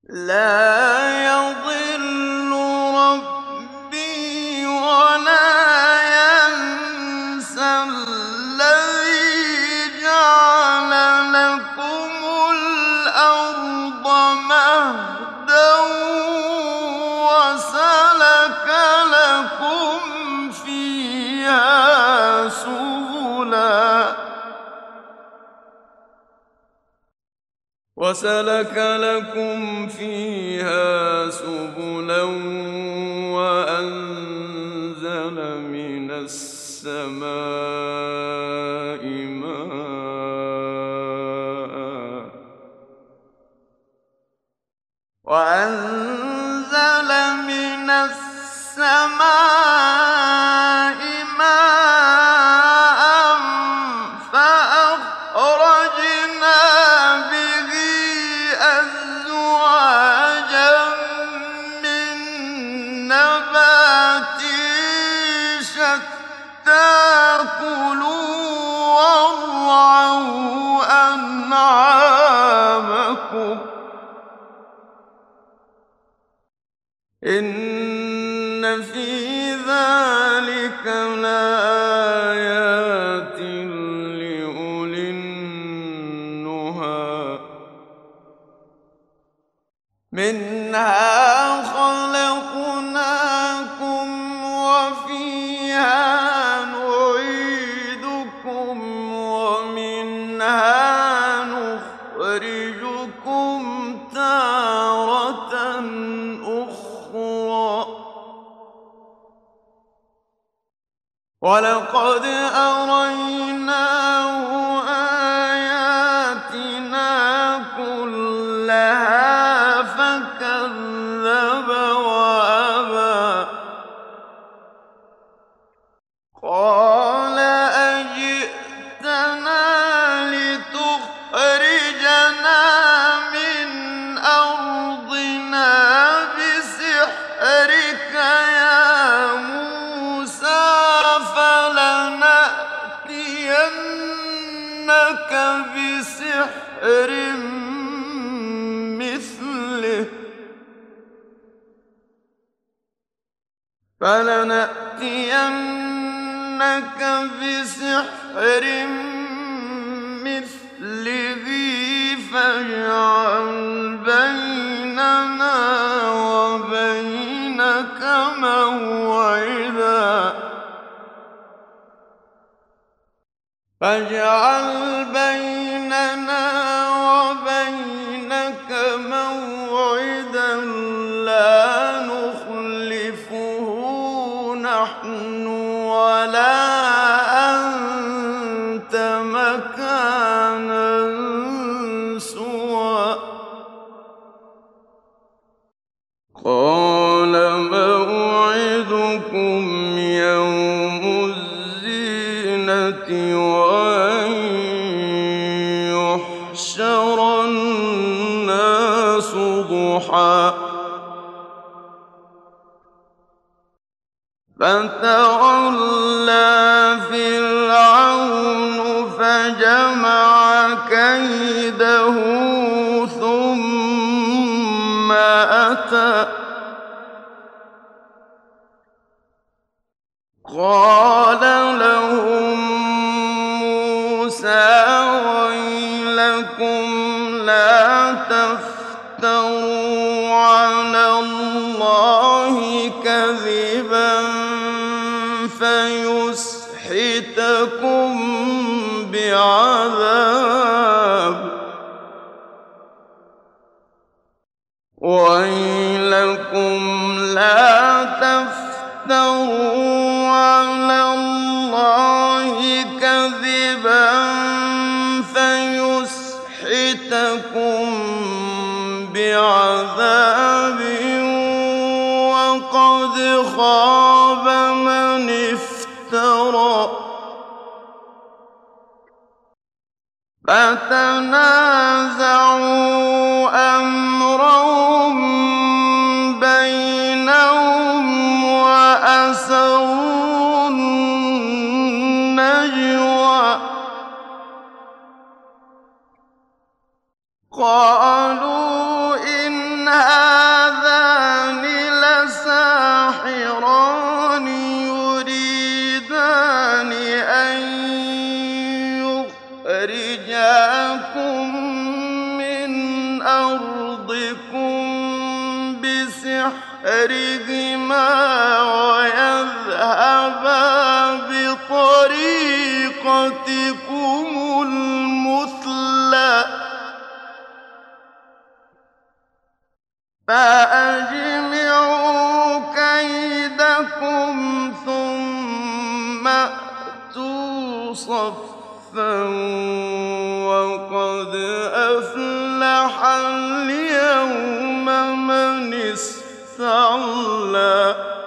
لا يضل ربي ولا ينسى الذي جعل لكم الأرض مهدا وسلك لكم فيها سبلا وأنزل من السماء ماء فأخرجنا به أزواجا من نبات شتى كلوا وارعوا أنعامكم إن في ذلك لآيات لأولي النهى منها خلقناكم وفيها نعيدكم ومنها نخرجكم تارة أخرى ولقد أريناه آياتنا كلها فكذب وأبى قال أجئتنا لتخرجنا من أرضنا بسحرك يا موسى فلنأتينك بسحر مثله فاجعل بيننا وبينك موعدا لا نخلفه نحن ولا أنت مكانا سوى قال موعدكم يوم الزينة وأن يحشر الناس ضحى فتولى فرعون فجمع كيده ثم أتى قال لهم موسى ويلكم لا تفتروا على الله كذبا فيسحتكم بعذاب ويلكم لا تفتروا على الله كذبا فيسحتكم بعذاب وقد خاب من افترى فتنازعوا أمرهم بينهم وأسروا النجوى قالوا إن بسحرهما ويذهبا بطريقتكم المثلى فأجمعوا كيدكم ثم أتوا صفا وقد أفلح اليوم من استعلى